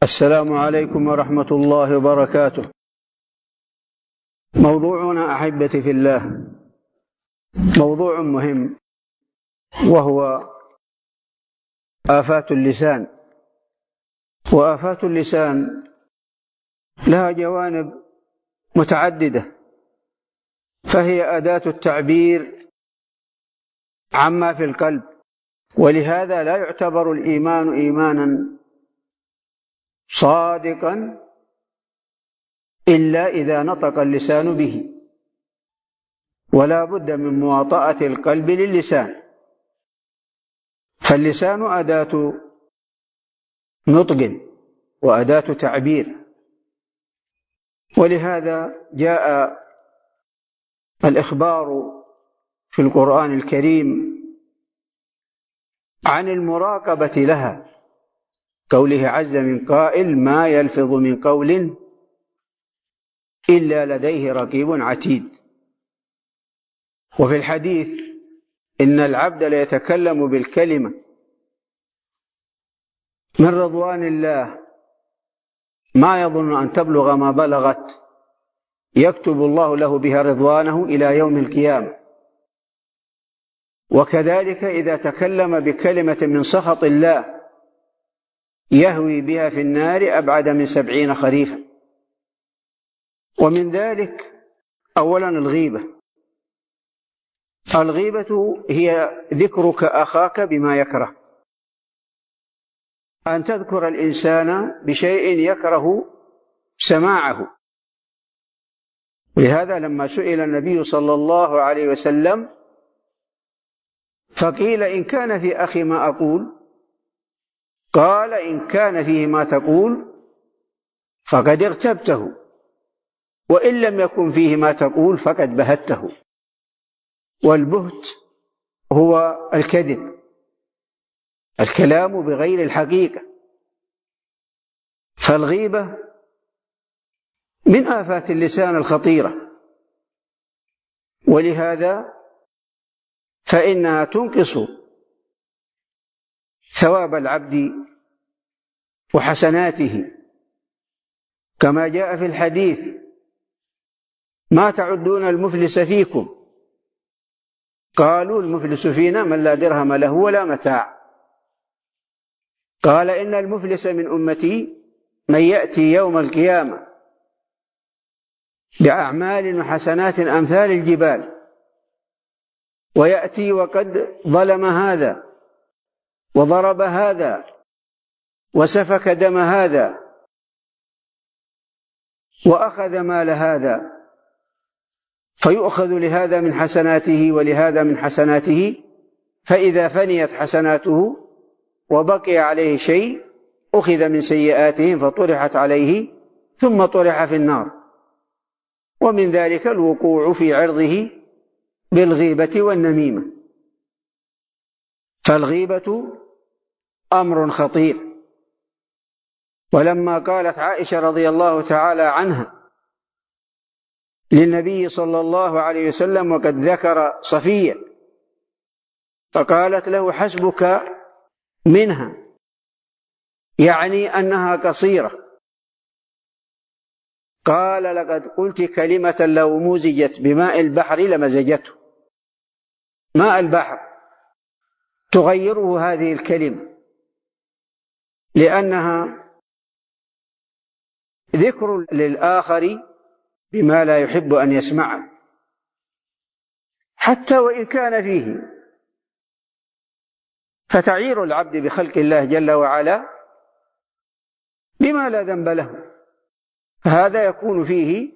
السلام عليكم ورحمة الله وبركاته. موضوعنا أحبتي في الله موضوع مهم، وهو آفات اللسان. وآفات اللسان لها جوانب متعددة، فهي أداة التعبير عما في القلب، ولهذا لا يعتبر الإيمان إيمانا صادقا إلا إذا نطق اللسان به، ولا بد من مواطأة القلب للسان. فاللسان أداة نطق وأداة تعبير، ولهذا جاء الإخبار في القرآن الكريم عن المراقبة لها، قوله عز من قائل: ما يلفظ من قول إلا لديه رقيب عتيد. وفي الحديث: إن العبد ليتكلم بالكلمة من رضوان الله ما يظن أن تبلغ ما بلغت، يكتب الله له بها رضوانه إلى يوم القيامة. وكذلك إذا تكلم بكلمة من سخط الله يهوي بها في النار أبعد من 70 خريفا. ومن ذلك أولا الغيبة هي ذكرك أخاك بما يكره، أن تذكر الإنسان بشيء يكره سماعه. لهذا لما سئل النبي صلى الله عليه وسلم فقيل: إن كان في أخي ما أقول؟ قال: إن كان فيه ما تقول فقد ارتبته، وإن لم يكن فيه ما تقول فقد بهته. والبهت هو الكذب، الكلام بغير الحقيقة. فالغيبة من آفات اللسان الخطيرة، ولهذا فإنها تنقص ثواب العبد وحسناته، كما جاء في الحديث: ما تعدون المفلس فيكم؟ قالوا: المفلس فينا من لا درهم له ولا متاع. قال: إن المفلس من أمتي من يأتي يوم القيامة بأعمال وحسنات أمثال الجبال، ويأتي وقد ظلم هذا وضرب هذا وسفك دم هذا وأخذ مال هذا، فيؤخذ لهذا من حسناته ولهذا من حسناته، فإذا فنيت حسناته وبقي عليه شيء أخذ من سيئاتهم فطرحت عليه ثم طرح في النار. ومن ذلك الوقوع في عرضه بالغيبة والنميمة. فالغيبة أمر خطير. ولما قالت عائشة رضي الله تعالى عنها للنبي صلى الله عليه وسلم وقد ذكر صفية، فقالت له: حسبك منها، يعني أنها قصيرة. قال: لقد قلت كلمة لو مزجت بماء البحر لمزجته. ماء البحر تغيره هذه الكلمة، لأنها ذكر للآخر بما لا يحب أن يسمعه، حتى وإن كان فيه. فتعير العبد بخلق الله جل وعلا بما لا ذنب له، هذا يكون فيه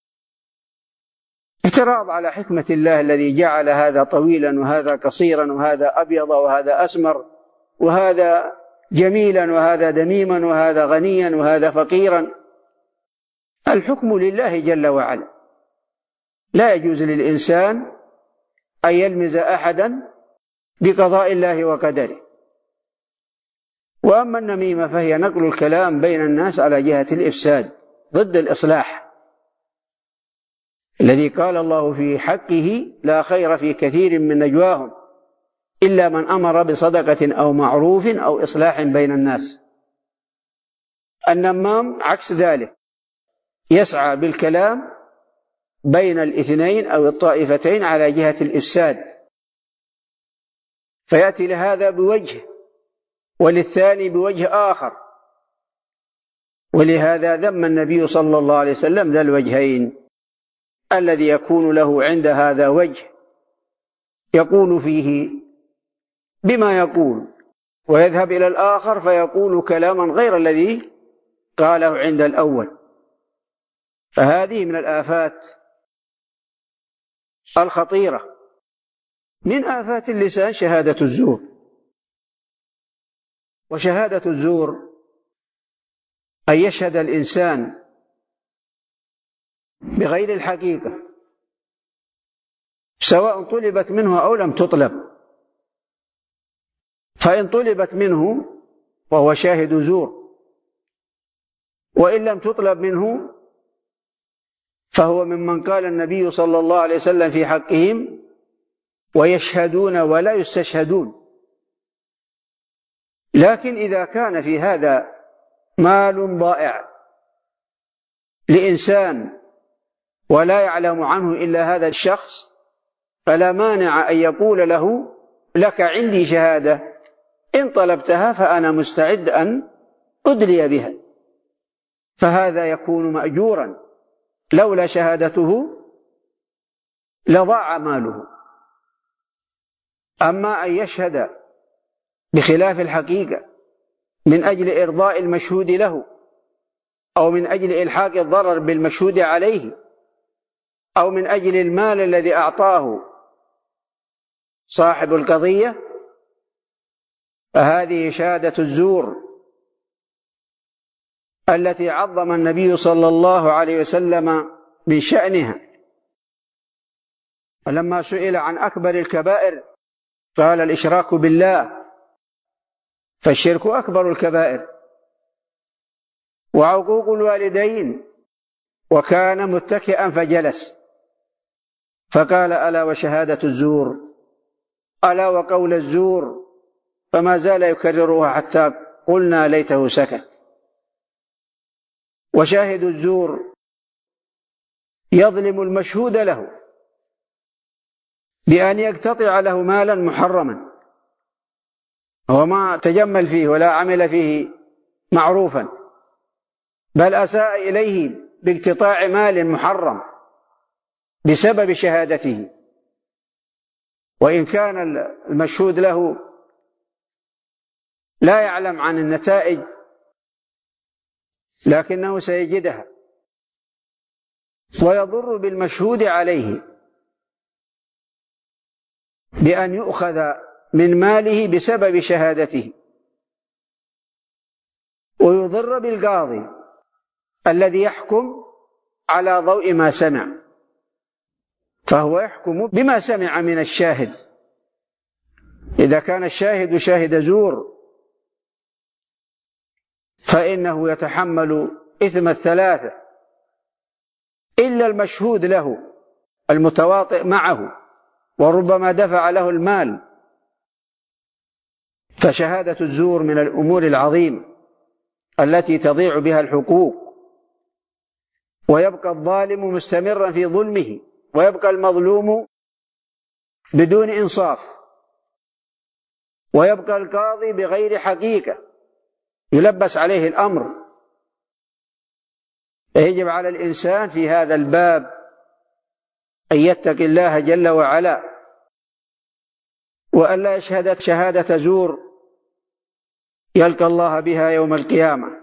اعتراض على حكمة الله الذي جعل هذا طويلا وهذا قصيرا، وهذا أبيض وهذا أسمر، وهذا جميلا وهذا دميما، وهذا غنيا وهذا فقيرا. الحكم لله جل وعلا، لا يجوز للإنسان أن يلمز أحدا بقضاء الله وقدره. وأما النميمة فهي نقل الكلام بين الناس على جهة الإفساد ضد الإصلاح، الذي قال الله في حقه: لا خير في كثير من نجواهم إلا من أمر بصدقة أو معروف أو إصلاح بين الناس. النمام عكس ذلك، يسعى بالكلام بين الاثنين أو الطائفتين على جهة الإفساد، فيأتي لهذا بوجه وللثاني بوجه آخر، ولهذا ذم النبي صلى الله عليه وسلم ذا الوجهين، الذي يكون له عند هذا وجه يقول فيه بما يقول، ويذهب إلى الآخر فيقول كلاما غير الذي قاله عند الأول. فهذه من الآفات الخطيرة. من آفات اللسان شهادة الزور. وشهادة الزور أن يشهد الإنسان بغير الحقيقة، سواء طلبت منه أو لم تطلب. فإن طلبت منه فهو شاهد زور، وإن لم تطلب منه فهو ممن قال النبي صلى الله عليه وسلم في حقهم: ويشهدون ولا يستشهدون. لكن إذا كان في هذا مال ضائع لإنسان ولا يعلم عنه إلا هذا الشخص، فلا مانع أن يقول له: لك عندي شهادة، إن طلبتها فأنا مستعد أن أدلي بها. فهذا يكون مأجورا، لولا شهادته لضاع ماله. أما أن يشهد بخلاف الحقيقة من أجل إرضاء المشهود له، أو من أجل إلحاق الضرر بالمشهود عليه، أو من أجل المال الذي أعطاه صاحب القضية، فهذه شهادة الزور التي عظم النبي صلى الله عليه وسلم من شأنها. ولما سئل عن أكبر الكبائر قال: الإشراك بالله، فالشرك أكبر الكبائر، وعقوق الوالدين. وكان متكئا فجلس فقال: ألا وشهادة الزور، ألا وقول الزور، فما زال يكررها حتى قلنا ليته سكت. وشاهد الزور يظلم المشهود له بأن يقتطع له مالا محرما، وما تجمل فيه ولا عمل فيه معروفا، بل أساء إليه باقتطاع مال محرم بسبب شهادته. وإن كان المشهود له لا يعلم عن النتائج، لكنه سيجدها، ويضر بالمشهود عليه بأن يؤخذ من ماله بسبب شهادته، ويضر بالقاضي الذي يحكم على ضوء ما سمع، فهو يحكم بما سمع من الشاهد. إذا كان الشاهد شاهد زور فإنه يتحمل إثم الثلاثة إلا المشهود له المتواطئ معه، وربما دفع له المال. فشهادة الزور من الأمور العظيمة التي تضيع بها الحقوق، ويبقى الظالم مستمرا في ظلمه، ويبقى المظلوم بدون إنصاف، ويبقى القاضي بغير حقيقة يلبس عليه الأمر. فيجب على الإنسان في هذا الباب أن يتقي الله جل وعلا، وأن لا يشهد شهادة زور يلقى الله بها يوم القيامة.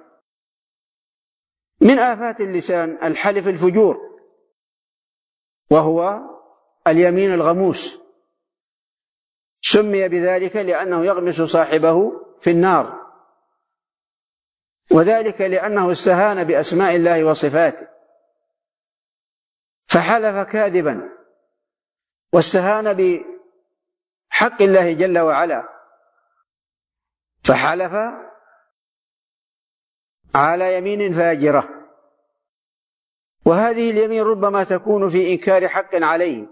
من آفات اللسان الحلف الفجور، وهو اليمين الغموس، سمي بذلك لأنه يغمس صاحبه في النار، وذلك لأنه استهان بأسماء الله وصفاته، فحلف كاذبا واستهان بحق الله جل وعلا، فحلف على يمين فاجرة. وهذه اليمين ربما تكون في إنكار حق عليه،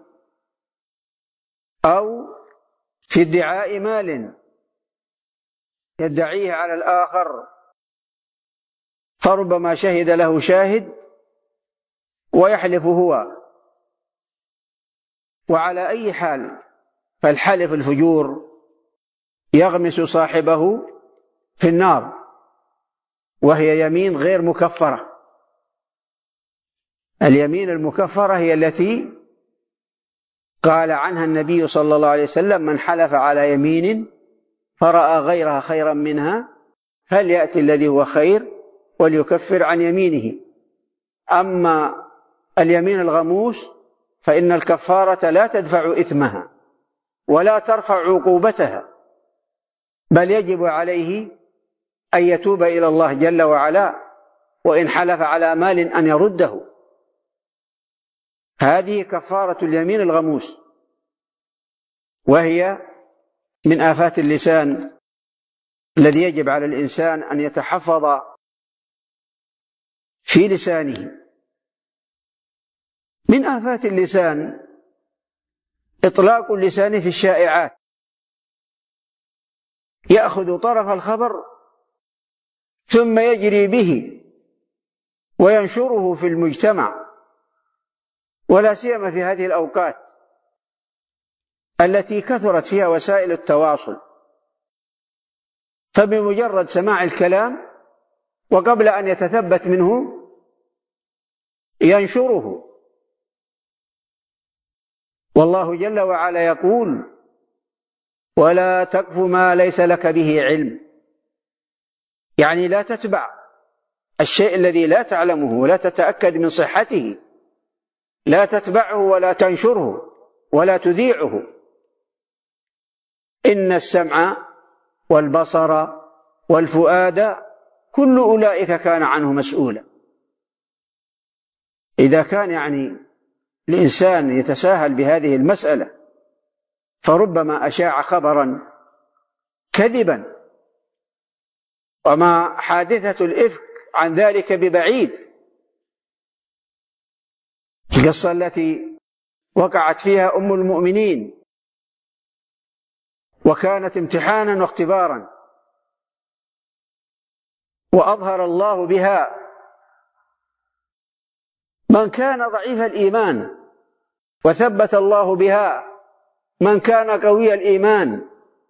أو في ادعاء مال يدعيه على الآخر فربما شهد له شاهد ويحلف هو. وعلى أي حال فالحلف الفجور يغمس صاحبه في النار، وهي يمين غير مكفرة. اليمين المكفرة هي التي قال عنها النبي صلى الله عليه وسلم: من حلف على يمين فرأى غيرها خيرا منها فليأتي الذي هو خير وليكفر عن يمينه. أما اليمين الغموس فإن الكفارة لا تدفع إثمها ولا ترفع عقوبتها، بل يجب عليه أن يتوب إلى الله جل وعلا، وإن حلف على مال أن يرده. هذه كفارة اليمين الغموس، وهي من آفات اللسان الذي يجب على الإنسان أن يتحفظ في لسانه. من آفات اللسان إطلاق اللسان في الشائعات، يأخذ طرف الخبر ثم يجري به وينشره في المجتمع، ولا سيما في هذه الأوقات التي كثرت فيها وسائل التواصل، فبمجرد سماع الكلام وقبل أن يتثبت منه ينشره. والله جل وعلا يقول: ولا تقف ما ليس لك به علم، يعني لا تتبع الشيء الذي لا تعلمه ولا تتأكد من صحته، لا تتبعه ولا تنشره ولا تذيعه. إن السمع والبصر والفؤاد كل أولئك كان عنه مسؤولا. إذا كان يعني الإنسان يتساهل بهذه المسألة فربما أشاع خبرا كذبا، وما حادثة الإفك عن ذلك ببعيد. القصة التي وقعت فيها أم المؤمنين وكانت امتحانا واختبارا، وأظهر الله بها من كان ضعيف الإيمان، وثبت الله بها من كان قوي الإيمان.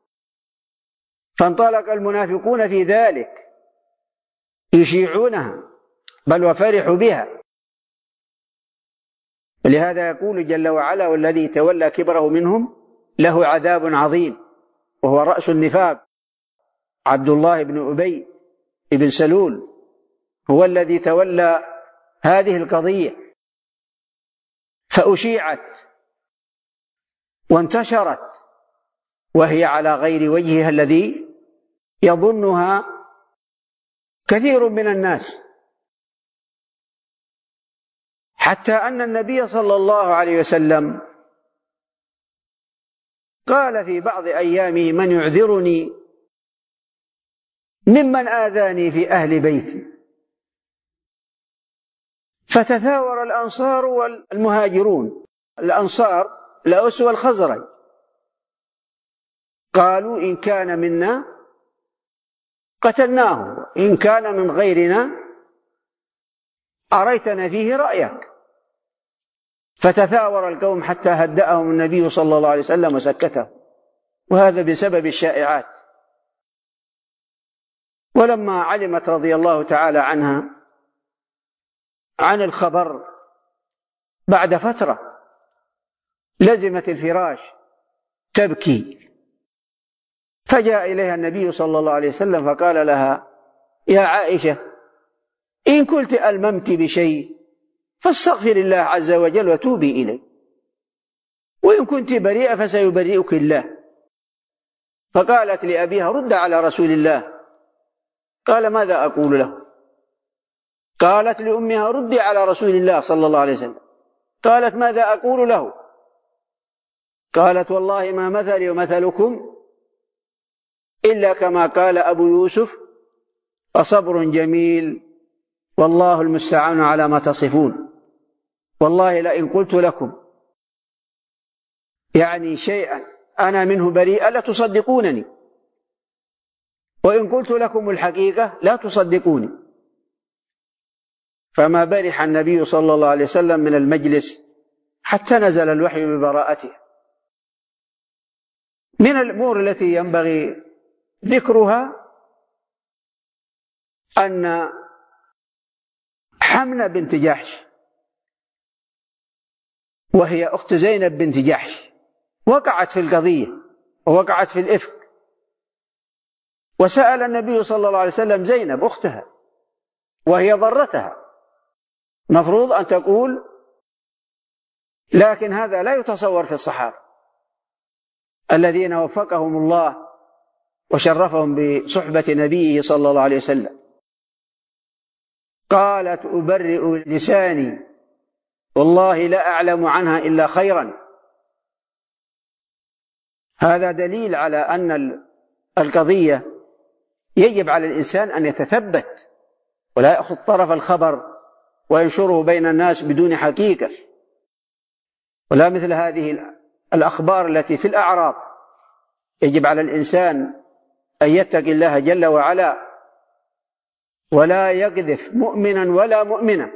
فانطلق المنافقون في ذلك يشيعونها، بل وفرحوا بها. ولهذا يقول جل وعلا: والذي تولى كبره منهم له عذاب عظيم. وهو رأس النفاق عبد الله بن أبي بن سلول، هو الذي تولى هذه القضية، فأشيعت وانتشرت وهي على غير وجهها الذي يظنها كثير من الناس، حتى أن النبي صلى الله عليه وسلم قال في بعض أيامه: من يعذرني ممن آذاني في أهل بيتي. فتثاور الأنصار والمهاجرون، الأنصار الأوس والخزرج، قالوا: إن كان منا قتلناه، إن كان من غيرنا أريتنا فيه رأيك. فتثاور القوم حتى هدأهم النبي صلى الله عليه وسلم وسكته، وهذا بسبب الشائعات. ولما علمت رضي الله تعالى عنها عن الخبر بعد فترة لزمت الفراش تبكي، فجاء إليها النبي صلى الله عليه وسلم فقال لها: يا عائشة، إن كنت ألممت بشيء فاستغفر الله عز وجل وتوبي إليه، وإن كنت بريئة فسيبرئك الله. فقالت لأبيها: رد على رسول الله. قال: ماذا أقول له؟ قالت لأمها: ردي على رسول الله صلى الله عليه وسلم. قالت: ماذا أقول له؟ قالت: والله ما مثلي ومثلكم إلا كما قال أبو يوسف: فصبر جميل والله المستعان على ما تصفون. والله لئن قلت لكم يعني شيئا أنا منه بريئة لا تصدقونني، وإن قلت لكم الحقيقة لا تصدقوني. فما برح النبي صلى الله عليه وسلم من المجلس حتى نزل الوحي ببراءته. من الأمور التي ينبغي ذكرها أن حمنة بنت جحش، وهي أخت زينب بنت جحش، وقعت في القضية ووقعت في الإفك، وسأل النبي صلى الله عليه وسلم زينب أختها وهي ضرتها، مفروض أن تقول، لكن هذا لا يتصور في الصحابة الذين وفقهم الله وشرفهم بصحبة نبيه صلى الله عليه وسلم. قالت أبرئ لساني والله لا أعلم عنها إلا خيرا. هذا دليل على أن القضية يجب على الإنسان أن يتثبت ولا يأخذ طرف الخبر وينشره بين الناس بدون حقيقة، ولا مثل هذه الأخبار التي في الأعراض. يجب على الإنسان أن يتقي الله جل وعلا ولا يقذف مؤمنا ولا مؤمنا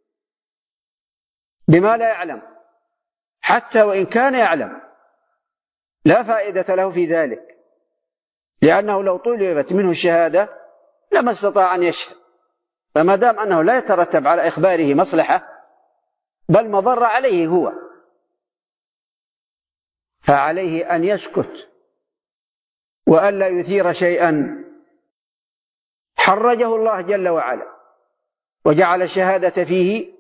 بما لا يعلم، حتى وإن كان يعلم لا فائدة له في ذلك، لأنه لو طلبت منه الشهادة لما استطاع أن يشهد، فما دام أنه لا يترتب على إخباره مصلحة بل مضر عليه هو، فعليه أن يسكت وألا يثير شيئا حرجه الله جل وعلا وجعل الشهادة فيه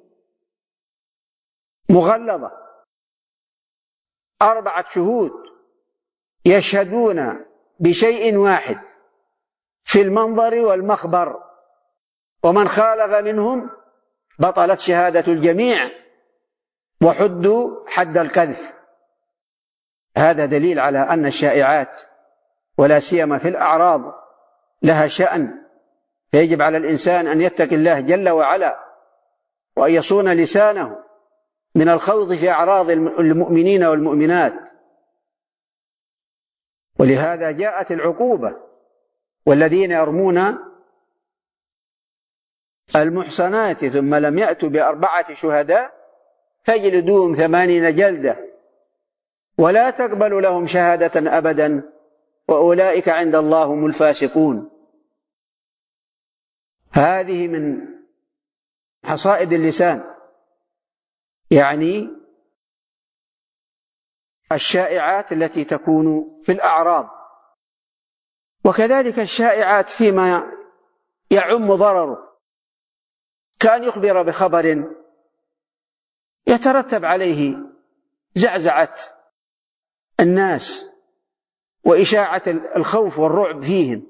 مغلظة. 4 شهود يشهدون بشيء واحد في المنظر والمخبر، ومن خالف منهم بطلت شهادة الجميع وحدوا حد القذف. هذا دليل على أن الشائعات ولا سيما في الأعراض لها شأن، فيجب على الإنسان أن يتقي الله جل وعلا وأن يصون لسانه من الخوض في أعراض المؤمنين والمؤمنات. ولهذا جاءت العقوبة: والذين يرمون المحصنات ثم لم يأتوا ب4 شهداء فاجلدوهم 80 جلدة ولا تقبلوا لهم شهادة أبدا وأولئك عند الله هم الفاسقون. هذه من حصائد اللسان، يعني الشائعات التي تكون في الأعراض، وكذلك الشائعات فيما يعم ضرره، كان يخبر بخبر يترتب عليه زعزعة الناس وإشاعة الخوف والرعب فيهم،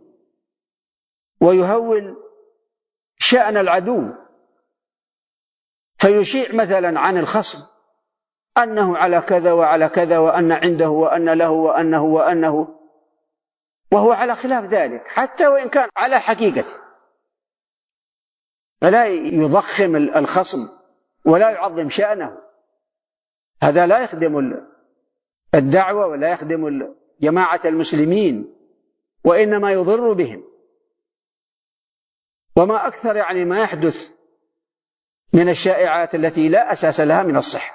ويهول شأن العدو، فيشيع مثلا عن الخصم أنه على كذا وعلى كذا وأن عنده وأن له وأنه وهو على خلاف ذلك، حتى وإن كان على حقيقته، فلا يضخم الخصم ولا يعظم شأنه. هذا لا يخدم الدعوة ولا يخدم جماعة المسلمين، وإنما يضر بهم. وما أكثر يعني ما يحدث من الشائعات التي لا أساس لها من الصحة،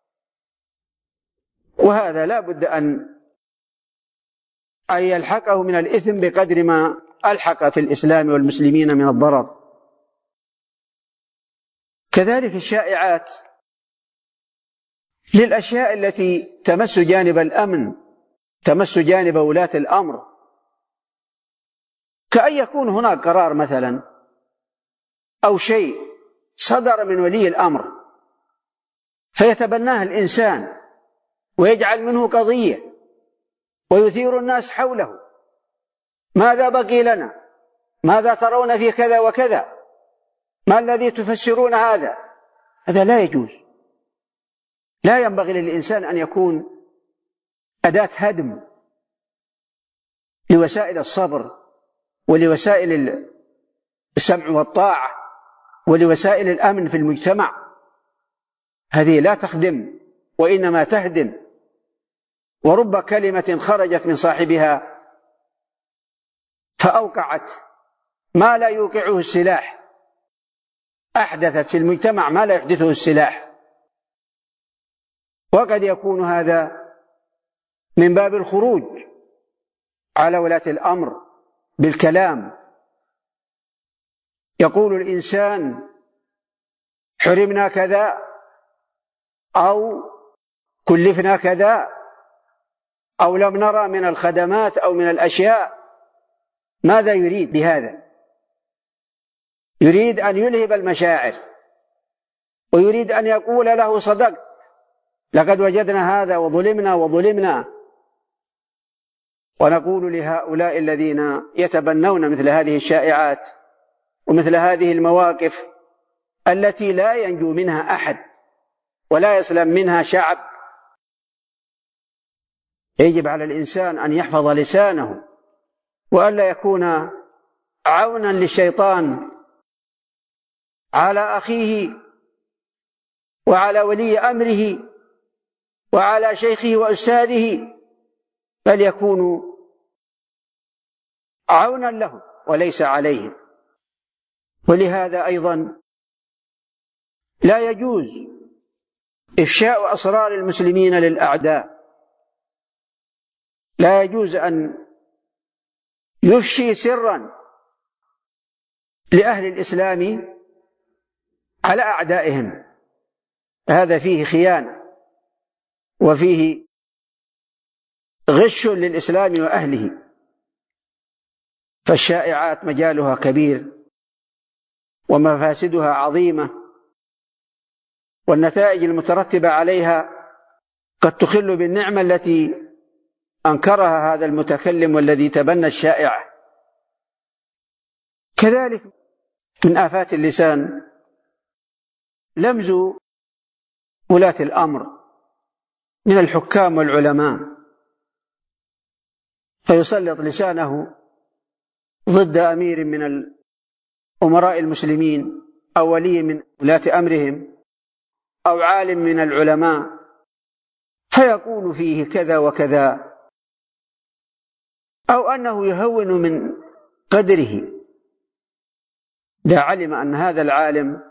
وهذا لا بد أن يلحقه من الإثم بقدر ما ألحق في الإسلام والمسلمين من الضرر. كذلك الشائعات للأشياء التي تمس جانب الأمن، تمس جانب ولاة الأمر، كأن يكون هناك قرار مثلا أو شيء صدر من ولي الأمر فيتبناه الإنسان ويجعل منه قضية ويثير الناس حوله: ماذا بقي لنا؟ ماذا ترون في كذا وكذا؟ ما الذي تفسرون هذا؟ هذا لا يجوز. لا ينبغي للإنسان أن يكون أداة هدم لوسائل الصبر ولوسائل السمع والطاعة ولوسائل الأمن في المجتمع. هذه لا تخدم وإنما تهدم، ورب كلمة خرجت من صاحبها فأوقعت ما لا يوقعه السلاح أحدثت في المجتمع ما لا يحدثه السلاح. وقد يكون هذا من باب الخروج على ولاة الأمر بالكلام. يقول الإنسان حرمنا كذا أو كلفنا كذا أو لم نرى من الخدمات أو من الأشياء. ماذا يريد بهذا؟ يريد أن يلهب المشاعر، ويريد أن يقول له صدقت، لقد وجدنا هذا وظلمنا. ونقول لهؤلاء الذين يتبنون مثل هذه الشائعات ومثل هذه المواقف التي لا ينجو منها أحد ولا يسلم منها شعب، يجب على الإنسان أن يحفظ لسانه وألا يكون عونا للشيطان على أخيه وعلى ولي أمره وعلى شيخه وأستاذه، بل يكون عونا له وليس عليهم. ولهذا أيضا لا يجوز إفشاء أسرار المسلمين للأعداء. لا يجوز أن يفشي سرا لأهل الإسلام على أعدائهم، هذا فيه خيانة وفيه غش للإسلام وأهله. فالشائعات مجالها كبير ومفاسدها عظيمة، والنتائج المترتبة عليها قد تخل بالنعمة التي أنكرها هذا المتكلم والذي تبنى الشائعة. كذلك من آفات اللسان لمز ولاة الأمر من الحكام والعلماء، فيسلط لسانه ضد أمير من أمراء المسلمين أو ولي من ولاة أمرهم أو عالم من العلماء، فيقول فيه كذا وكذا، أو أنه يهون من قدره إذا علم أن هذا العالم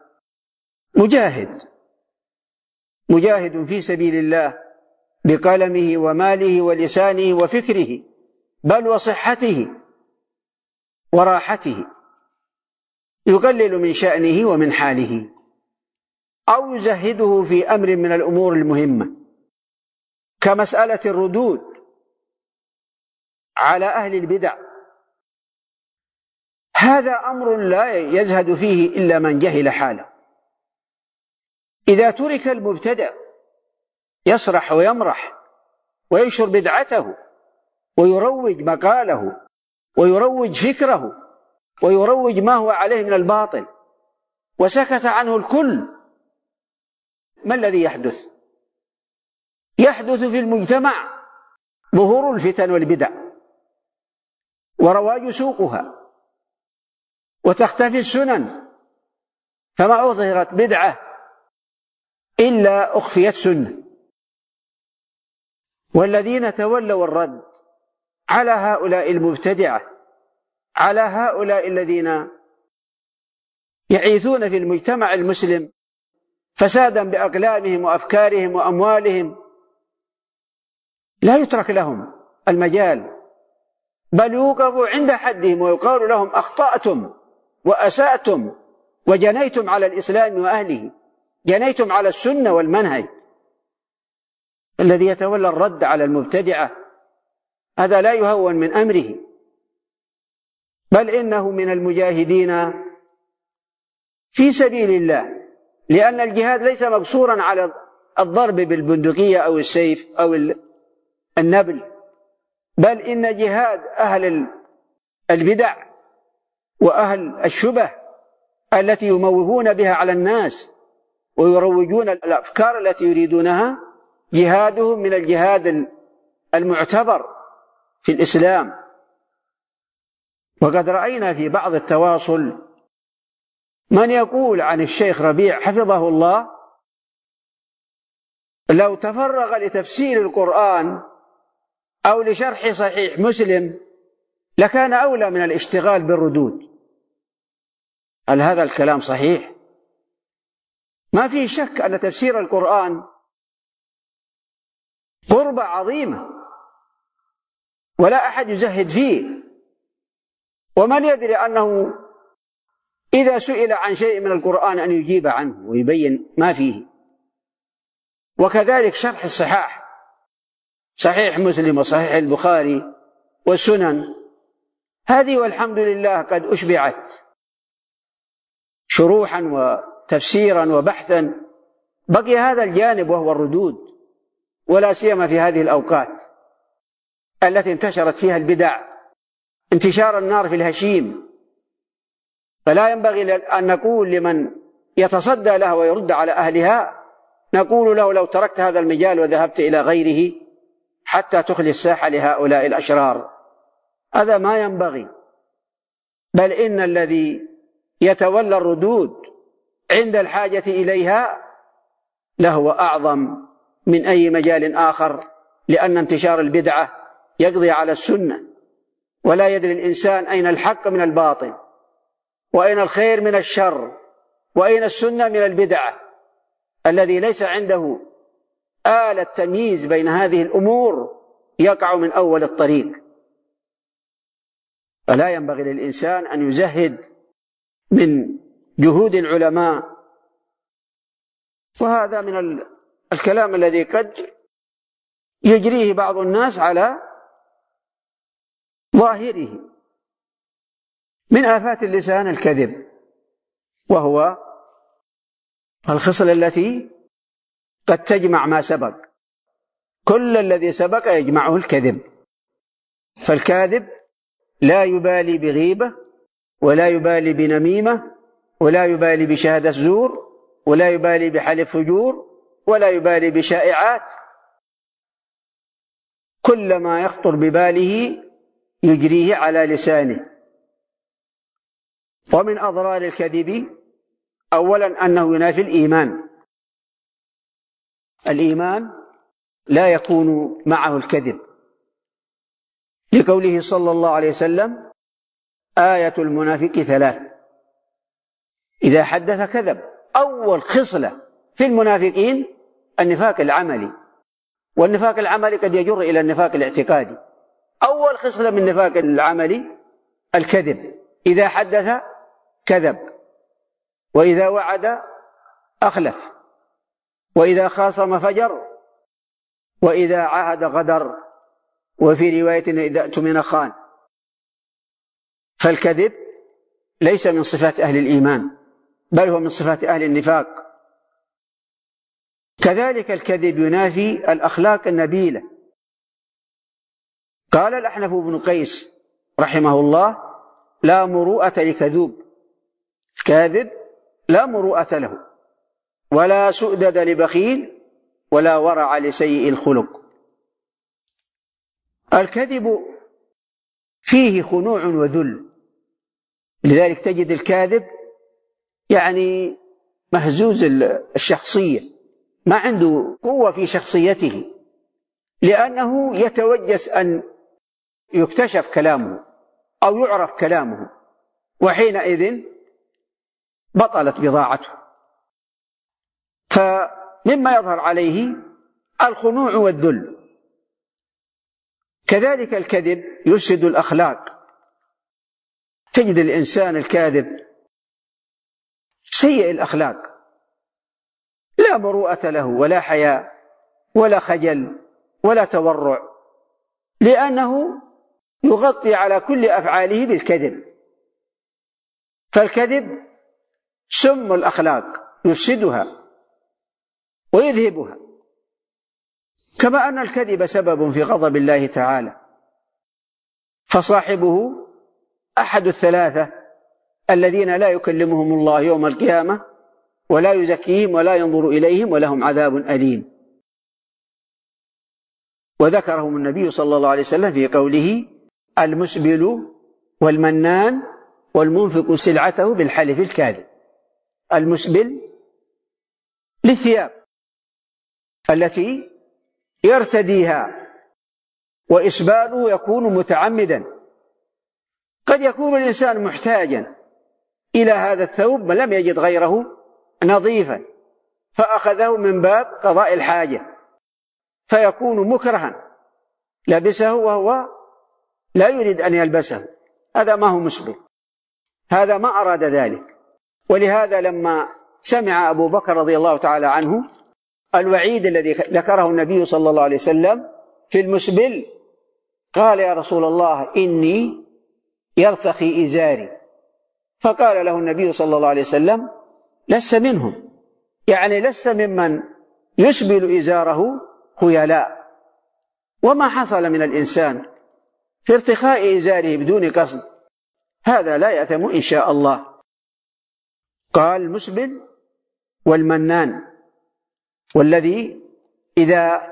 مجاهد في سبيل الله بقلمه وماله ولسانه وفكره، بل وصحته وراحته، يقلل من شأنه ومن حاله أو يزهده في أمر من الأمور المهمة كمسألة الردود على أهل البدع. هذا أمر لا يزهد فيه إلا من جهل حاله. إذا ترك المبتدع يصرح ويمرح وينشر بدعته ويروج مقاله ويروج فكره ويروج ما هو عليه من الباطل وسكت عنه الكل، ما الذي يحدث؟ يحدث في المجتمع ظهور الفتن والبدع ورواج سوقها، وتختفي السنن، فما أظهرت بدعة إلا أخفيت سنة. والذين تولوا الرد على هؤلاء المبتدعة، على هؤلاء الذين يعيثون في المجتمع المسلم فسادا بأقلامهم وأفكارهم وأموالهم، لا يترك لهم المجال، بل يوقفوا عند حدهم ويقال لهم أخطأتم وأسأتم وجنيتم على الإسلام وأهله، جنيتم على السنة والمنهج. الذي يتولى الرد على المبتدعة هذا لا يهون من أمره، بل إنه من المجاهدين في سبيل الله، لأن الجهاد ليس مقصورا على الضرب بالبندقية أو السيف أو النبل، بل إن جهاد أهل البدع وأهل الشبه التي يموهون بها على الناس ويروجون الأفكار التي يريدونها، جهادهم من الجهاد المعتبر في الإسلام. وقد رأينا في بعض التواصل من يقول عن الشيخ ربيع حفظه الله: لو تفرغ لتفسير القرآن أو لشرح صحيح مسلم لكان أولى من الاشتغال بالردود. هل هذا الكلام صحيح؟ ما فيه شك أن تفسير القرآن قربة عظيمة ولا أحد يزهد فيه، ومن يدري أنه إذا سئل عن شيء من القرآن أن يجيب عنه ويبين ما فيه. وكذلك شرح الصحاح، صحيح مسلم وصحيح البخاري والسنن، هذه والحمد لله قد أشبعت شروحا وتفسيرا وبحثا. بقي هذا الجانب وهو الردود، ولا سيما في هذه الأوقات التي انتشرت فيها البدع انتشار النار في الهشيم. فلا ينبغي أن نقول لمن يتصدى لها ويرد على أهلها، نقول له لو تركت هذا المجال وذهبت إلى غيره حتى تخلي الساحة لهؤلاء الأشرار، هذا ما ينبغي. بل إن الذي يتولى الردود عند الحاجة إليها لهو أعظم من أي مجال آخر، لأن انتشار البدعة يقضي على السنة، ولا يدري الإنسان أين الحق من الباطل، وأين الخير من الشر، وأين السنة من البدعة. الذي ليس عنده آلة تمييز بين هذه الأمور يقع من أول الطريق. فلا ينبغي للإنسان أن يزهد من جهود العلماء. وهذا من الكلام الذي قد يجريه بعض الناس على ظاهره. من آفات اللسان الكذب، وهو الخصلة التي قد تجمع ما سبق، كل الذي سبق يجمعه الكذب. فالكاذب لا يبالي بغيبة، ولا يبالي بنميمة، ولا يبالي بشهادة زور، ولا يبالي بحلف فجور، ولا يبالي بشائعات. كل ما يخطر بباله يجريه على لسانه. ومن أضرار الكذب أولا أنه ينافي الإيمان. الإيمان لا يكون معه الكذب، لقوله صلى الله عليه وسلم: آية المنافق ثلاث: إذا حدث كذب. أول خصلة في المنافقين النفاق العملي، والنفاق العملي قد يجر إلى النفاق الاعتقادي. أول خصلة من النفاق العملي الكذب، إذا حدث كذب، وإذا وعد أخلف، وإذا خاصم فجر، وإذا عاهد غدر، وفي رواية إذا اؤتمن خان. فالكذب ليس من صفات أهل الإيمان، بل هو من صفات أهل النفاق. كذلك الكذب ينافي الأخلاق النبيلة. قال الأحنف بن قيس رحمه الله: لا مروءة لكذوب. الكاذب لا مروءة له، ولا سؤدد لبخيل، ولا ورع لسيء الخلق. الكذب فيه خنوع وذل، لذلك تجد الكاذب يعني مهزوز الشخصية، ما عنده قوة في شخصيته، لأنه يتوجس أن يكتشف كلامه أو يعرف كلامه، وحينئذ بطلت بضاعته. فمما يظهر عليه الخنوع والذل. كذلك الكذب يفسد الأخلاق. تجد الإنسان الكاذب سيء الأخلاق، لا مروءة له، ولا حياء، ولا خجل، ولا تورع، لأنه يغطي على كل أفعاله بالكذب. فالكذب سم الأخلاق، يفسدها ويذهبها. كما أن الكذب سبب في غضب الله تعالى، فصاحبه أحد الثلاثة الذين لا يكلمهم الله يوم القيامة، ولا يزكيهم، ولا ينظر إليهم، ولهم عذاب أليم. وذكرهم النبي صلى الله عليه وسلم في قوله: المسبل والمنان والمنفق سلعته بالحلف الكاذب. المسبل للثياب التي يرتديها، وإسباله يكون متعمدا. قد يكون الإنسان محتاجا إلى هذا الثوب ما لم يجد غيره نظيفا، فأخذه من باب قضاء الحاجة فيكون مكرها لبسه وهو لا يريد أن يلبسه، هذا ما هو مسبل، هذا ما أراد ذلك. ولهذا لما سمع أبو بكر رضي الله تعالى عنه الوعيد الذي ذكره النبي صلى الله عليه وسلم في المسبل قال: يا رسول الله إني يرتخي إزاري. فقال له النبي صلى الله عليه وسلم: لست منهم، يعني لست ممن يسبل إزاره خيلاء. وما حصل من الإنسان في ارتخاء إزاره بدون قصد هذا لا يأثم إن شاء الله. قال: المسبل والمنان، والذي إذا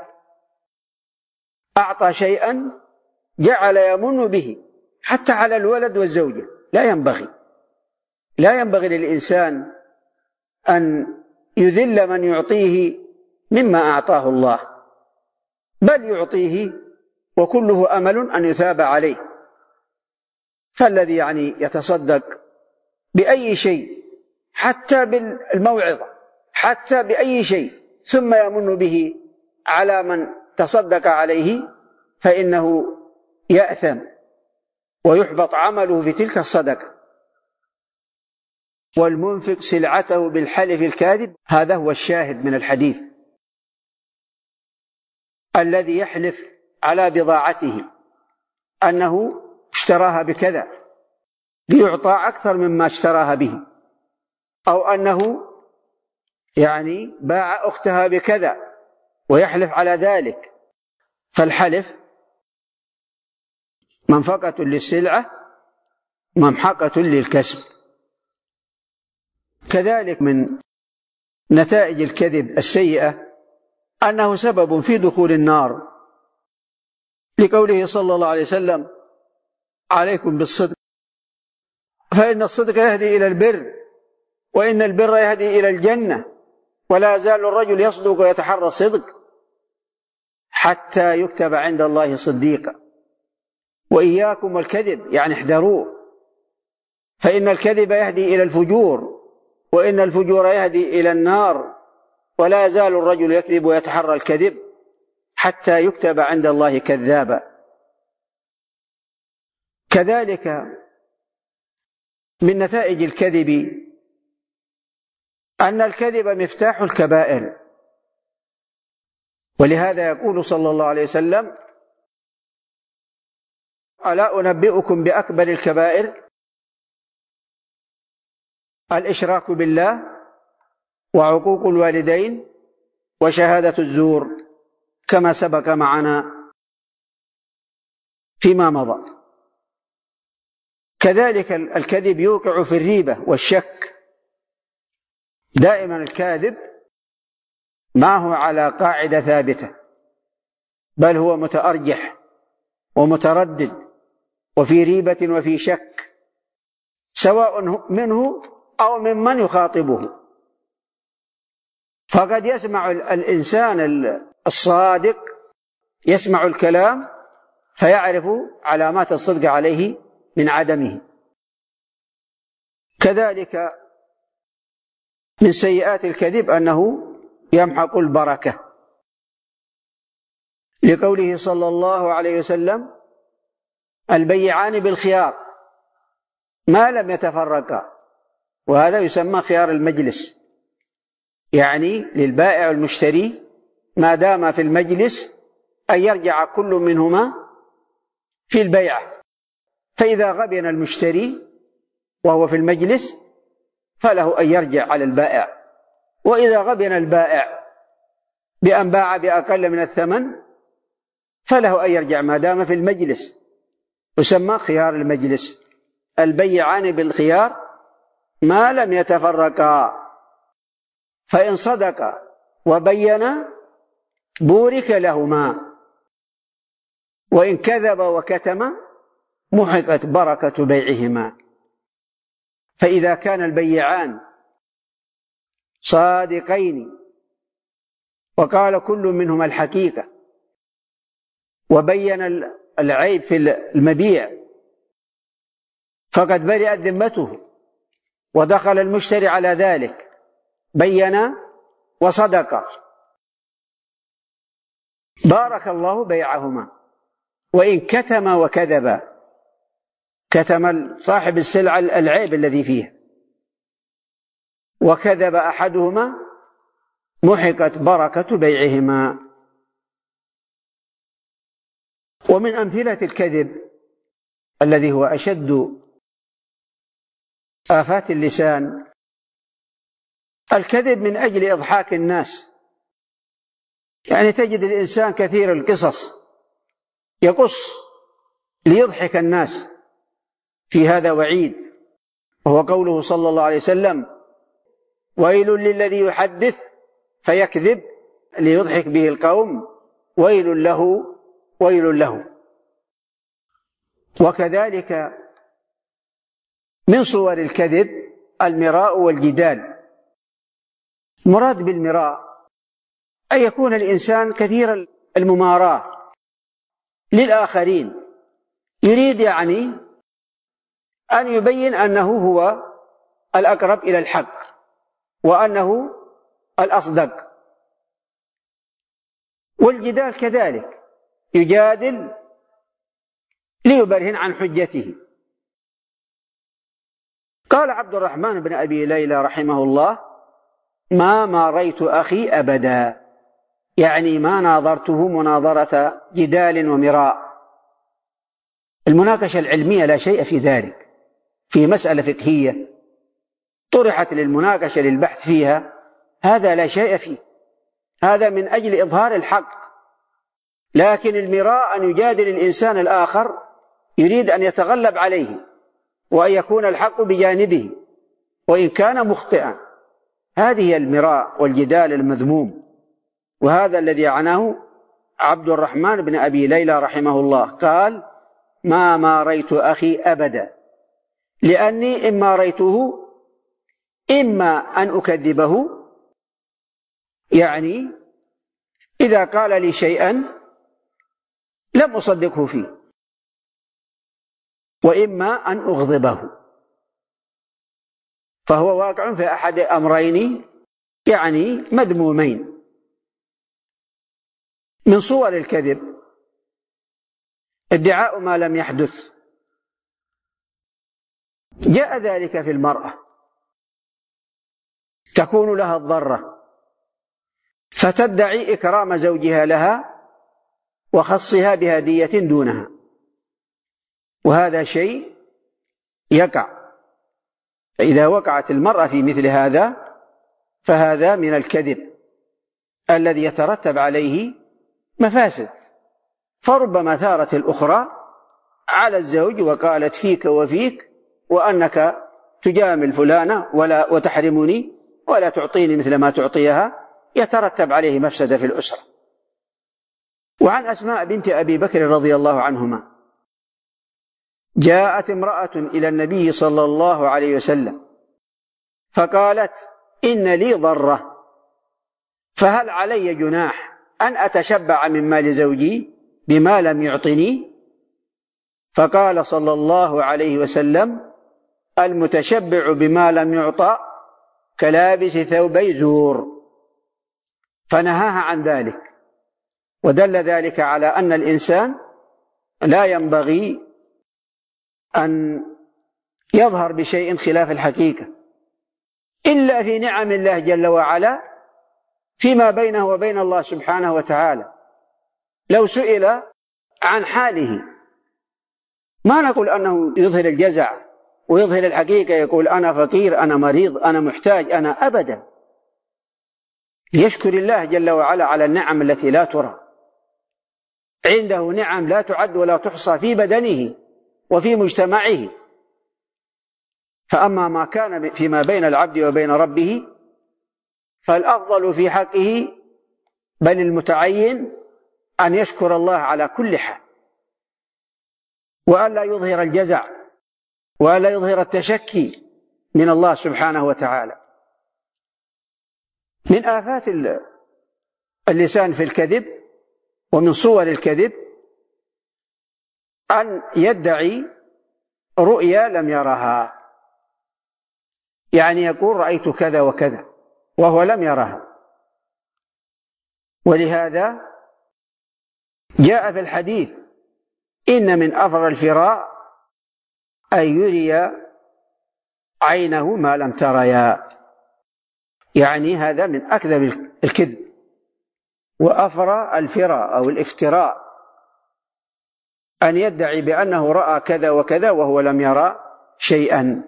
أعطى شيئا جعل يمن به حتى على الولد والزوجة. لا ينبغي للإنسان أن يذل من يعطيه مما أعطاه الله، بل يعطيه وكله أمل أن يثاب عليه. فالذي يتصدق بأي شيء حتى بالموعظة حتى بأي شيء ثم يمن به على من تصدق عليه فإنه يأثم ويحبط عمله في تلك الصدقة. والمنفق سلعته بالحلف الكاذب، هذا هو الشاهد من الحديث، الذي يحلف على بضاعته أنه اشتراها بكذا ليعطى أكثر مما اشتراها به، أو أنه باع أختها بكذا ويحلف على ذلك. فالحلف منفقة للسلعة ممحقة للكسب. كذلك من نتائج الكذب السيئة أنه سبب في دخول النار، لقوله صلى الله عليه وسلم: عليكم بالصدق فإن الصدق يهدي إلى البر وإن البر يهدي إلى الجنة ولا يزال الرجل يصدق ويتحرى الصدق حتى يكتب عند الله صديقا. وإياكم والكذب، احذروه، فإن الكذب يهدي إلى الفجور وإن الفجور يهدي إلى النار ولا يزال الرجل يكذب ويتحرى الكذب حتى يكتب عند الله كذابا. كذلك من نتائج الكذب أن الكذب مفتاح الكبائر، ولهذا يقول صلى الله عليه وسلم: ألا أنبئكم بأكبر الكبائر؟ الإشراك بالله وعقوق الوالدين وشهادة الزور، كما سبق معنا فيما مضى. كذلك الكذب يوقع في الريبة والشك، دائما الكاذب ما هو على قاعدة ثابتة، بل هو متأرجح ومتردد وفي ريبة وفي شك، سواء منه أو ممن يخاطبه. فقد يسمع الإنسان الصادق يسمع الكلام فيعرف علامات الصدق عليه من عدمه. كذلك من سيئات الكذب أنه يمحق البركة، لقوله صلى الله عليه وسلم: البيعان بالخيار ما لم يتفرقا. وهذا يسمى خيار المجلس، للبائع والمشتري ما دام في المجلس أن يرجع كل منهما في البيعة، فإذا غبن المشتري وهو في المجلس فله أن يرجع على البائع، وإذا غبن البائع بأن باع بأقل من الثمن فله أن يرجع ما دام في المجلس، يسمى خيار المجلس. البيعان بالخيار ما لم يتفرقا، فإن صدقا وبينا بورك لهما، وإن كذب وكتم محقت بركة بيعهما. فإذا كان البيعان صادقين وقال كل منهما الحقيقة وبين العيب في المبيع فقد برئت ذمته، ودخل المشتري على ذلك بين وصدق بارك الله بيعهما، وإن كتم وكذب، كتم صاحب السلعة العيب الذي فيها وكذب أحدهما محقت بركة بيعهما. ومن أمثلة الكذب الذي هو أشد آفات اللسان الكذب من أجل إضحاك الناس. يعني تجد الإنسان كثير القصص يقص ليضحك الناس، في هذا وعيد، وهو قوله صلى الله عليه وسلم: ويل للذي يحدث فيكذب ليضحك به القوم، ويل له ويل له. وكذلك من صور الكذب المراء والجدال. المراد بالمراء أن يكون الإنسان كثير المماراة للآخرين، يريد يعني أن يبين أنه هو الأقرب إلى الحق وأنه الأصدق. والجدال كذلك يجادل ليبرهن عن حجته. قال عبد الرحمن بن أبي ليلى رحمه الله: ما ماريت أخي أبدا، يعني ما ناظرته مناظرة جدال ومراء. المناقشة العلمية لا شيء في ذلك، في مسألة فقهية طرحت للمناقشة للبحث فيها، هذا لا شيء فيه، هذا من أجل إظهار الحق. لكن المراء أن يجادل الإنسان الآخر يريد أن يتغلب عليه وأن يكون الحق بجانبه وإن كان مخطئا، هذه المراء والجدال المذموم. وهذا الذي عناه عبد الرحمن بن أبي ليلى رحمه الله، قال: ما ماريت أخي أبدا، لأني إن ماريته إما أن أكذبه، يعني إذا قال لي شيئا لم أصدقه فيه، وإما أن أغضبه، فهو واقع في أحد أمرين يعني مذمومين. من صور الكذب ادعاء ما لم يحدث. جاء ذلك في المرأة، تكون لها الضرة فتدعي إكرام زوجها لها وخصها بهدية دونها، وهذا شيء يقع. فإذا وقعت المرأة في مثل هذا فهذا من الكذب الذي يترتب عليه مفاسد. فربما ثارت الأخرى على الزوج وقالت فيك وفيك وأنك تجامل فلانة وتحرمني ولا تعطيني مثل ما تعطيها، يترتب عليه مفسدة في الأسرة. وعن أسماء بنت أبي بكر رضي الله عنهما: جاءت امرأة إلى النبي صلى الله عليه وسلم فقالت: إن لي ضرة، فهل علي جناح أن أتشبع من مال زوجي بما لم يعطني؟ فقال صلى الله عليه وسلم: المتشبع بما لم يعطى كلابس ثوبي زور، فنهاها عن ذلك. ودل ذلك على أن الإنسان لا ينبغي أن يظهر بشيء خلاف الحقيقة إلا في نعم الله جل وعلا فيما بينه وبين الله سبحانه وتعالى. لو سئل عن حاله ما نقول أنه يظهر الجزع ويظهر الحقيقة، يقول أنا فقير، أنا مريض، أنا محتاج، أنا أبدا. يشكر الله جل وعلا على النعم التي لا ترى، عنده نعم لا تعد ولا تحصى في بدنه وفي مجتمعه. فأما ما كان فيما بين العبد وبين ربه فالأفضل في حقه بل المتعين أن يشكر الله على كل حال، وأن لا يظهر الجزع وأن لا يظهر التشكي من الله سبحانه وتعالى. من آفات اللسان في الكذب ومن صور الكذب أن يدعي رؤيا لم يرها، يعني يقول رأيت كذا وكذا وهو لم يرها، ولهذا جاء في الحديث: إن من أفر الفراء أن يري عينه ما لم تريا، يعني هذا من أكذب الكذب. وأفر الفراء أو الافتراء أن يدعي بأنه رأى كذا وكذا وهو لم يرى شيئا.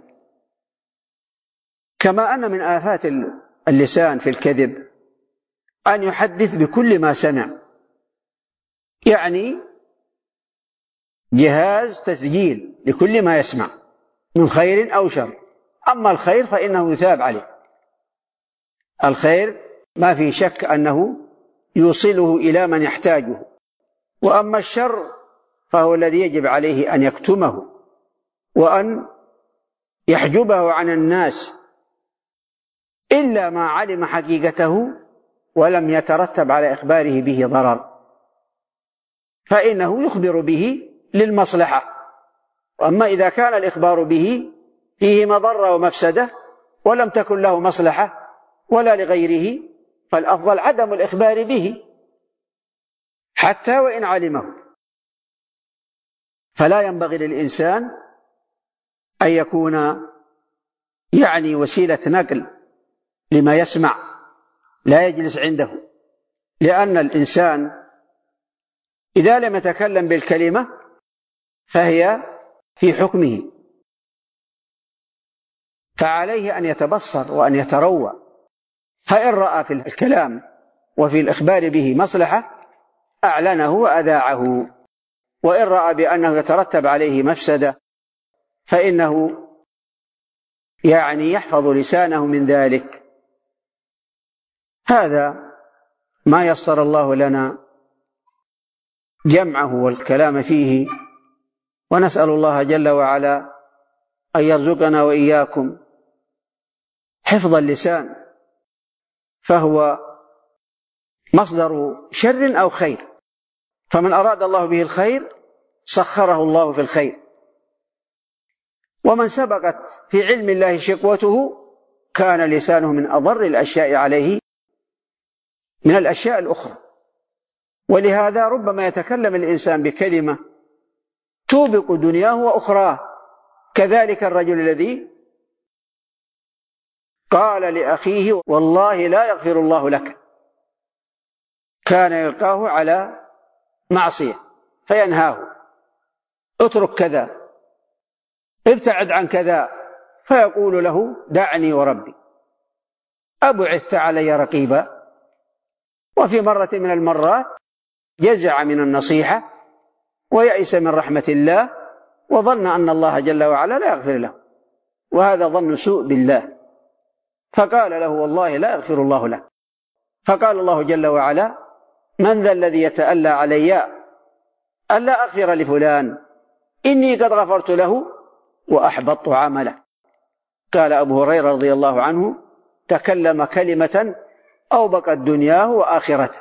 كما أن من آفات اللسان في الكذب أن يحدث بكل ما سمع، يعني جهاز تسجيل لكل ما يسمع من خير أو شر. أما الخير فإنه يثاب عليه، الخير ما في شك أنه يوصله إلى من يحتاجه، وأما الشر فهو الذي يجب عليه أن يكتمه وأن يحجبه عن الناس إلا ما علم حقيقته ولم يترتب على إخباره به ضرر، فإنه يخبر به للمصلحة. وأما إذا كان الإخبار به فيه مضرة ومفسدة ولم تكن له مصلحة ولا لغيره، فالأفضل عدم الإخبار به حتى وإن علمه. فلا ينبغي للإنسان أن يكون يعني وسيلة نقل لما يسمع، لا يجلس عنده، لأن الإنسان إذا لم يتكلم بالكلمة فهي في حكمه، فعليه أن يتبصر وأن يتروى. فإن رأى في الكلام وفي الإخبار به مصلحة أعلنه وأذاعه، وإن رأى بأنه يترتب عليه مفسدة فإنه يعني يحفظ لسانه من ذلك. هذا ما يسر الله لنا جمعه والكلام فيه، ونسأل الله جل وعلا أن يرزقنا وإياكم حفظ اللسان، فهو مصدر شر أو خير، فمن أراد الله به الخير سخره الله في الخير، ومن سبقت في علم الله شقوته كان لسانه من أضر الأشياء عليه من الأشياء الأخرى. ولهذا ربما يتكلم الإنسان بكلمة توبق دنياه وأخراه، كذلك الرجل الذي قال لأخيه: والله لا يغفر الله لك، كان يلقاه على معصية فينهاه: اترك كذا، ابتعد عن كذا، فيقول له: دعني وربي أبعثت علي رقيبا. وفي مرة من المرات جزع من النصيحة ويأس من رحمة الله وظن أن الله جل وعلا لا يغفر له، وهذا ظن سوء بالله، فقال له: والله لا يغفر الله لك. فقال الله جل وعلا: من ذا الذي يتألى علي ألا أغفر لفلان، إني قد غفرت له وأحبطت عمله. قال أبو هريرة رضي الله عنه: تكلم كلمة أوبقت دنياه وآخرته.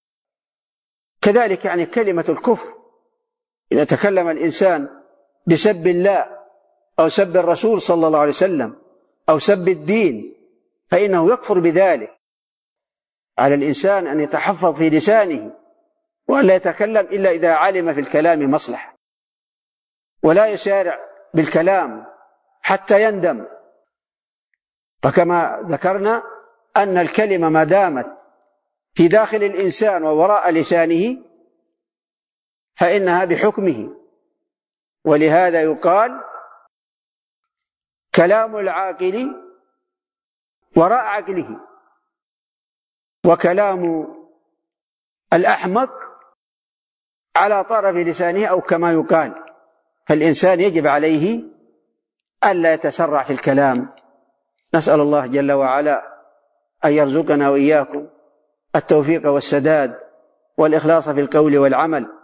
كذلك يعني كلمة الكفر، إذا تكلم الإنسان بسب الله أو سب الرسول صلى الله عليه وسلم أو سب الدين فإنه يكفر بذلك. على الإنسان أن يتحفظ في لسانه وأن لا يتكلم إلا إذا علم في الكلام مصلحة، ولا يسارع بالكلام حتى يندم. فكما ذكرنا أن الكلمة ما دامت في داخل الإنسان ووراء لسانه فإنها بحكمه، ولهذا يقال: كلام العاقل وراء عقله، وكلام الأحمق على طرف لسانه، أو كما يقال. فالإنسان يجب عليه ألا يتسرع في الكلام. نسأل الله جل وعلا أن يرزقنا وإياكم التوفيق والسداد والإخلاص في القول والعمل،